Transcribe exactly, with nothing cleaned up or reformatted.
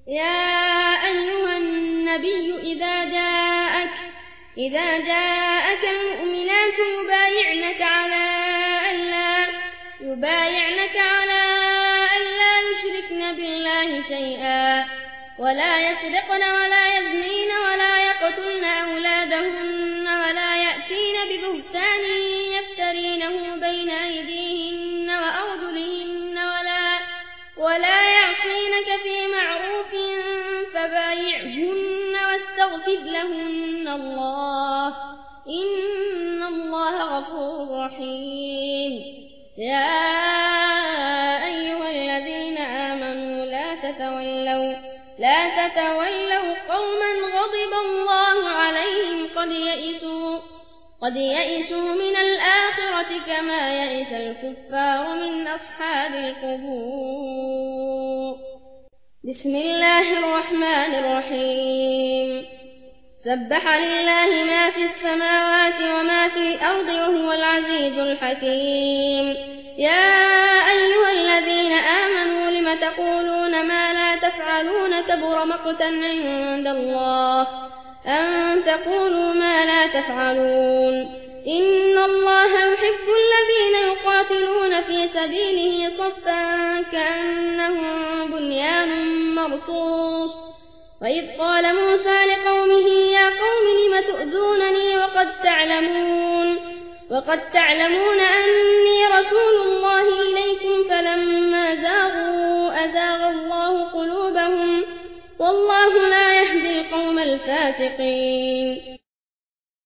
يا أيها النبي إذا جاءك إذا جاءك المؤمنات يبايعنك على ألا يبايعنك على ألا يشركن بالله شيئا ولا يسرقن ولا يزنين ولا يقتلن أولادهن ولا يأتين ببهتان يفترينه بين أيديهن وأرجلهن ولا ولا يعصينك في معروف فبايعهن واستغفر لهن الله إن الله غفور رحيم. يا أيها الذين آمنوا لا تتولوا لا تتولوا قوما غضب الله عليهم قد يئسوا قد يئسوا من الآخرة كما يئس الكفار من أصحاب القبور. بسم الله الرحمن الرحيم. سبح لله ما في السماوات وما في الأرض وهو العزيز الحكيم. يا أيها الذين آمنوا لم تقولون ما لا تفعلون كبر مقتا عند الله أن تقولوا ما لا تفعلون. إن الله يحب الذين يقاتلون في سبيله صفا كأنهم بنيان مرصوص. وإذ قال موسى لقومه يا قوم لم تؤذونني وقد تعلمون وقد تعلمون أني رسول الله إليكم فلما زاغوا أزاغ الله قلوبهم والله لا يهدي القوم الفاسقين.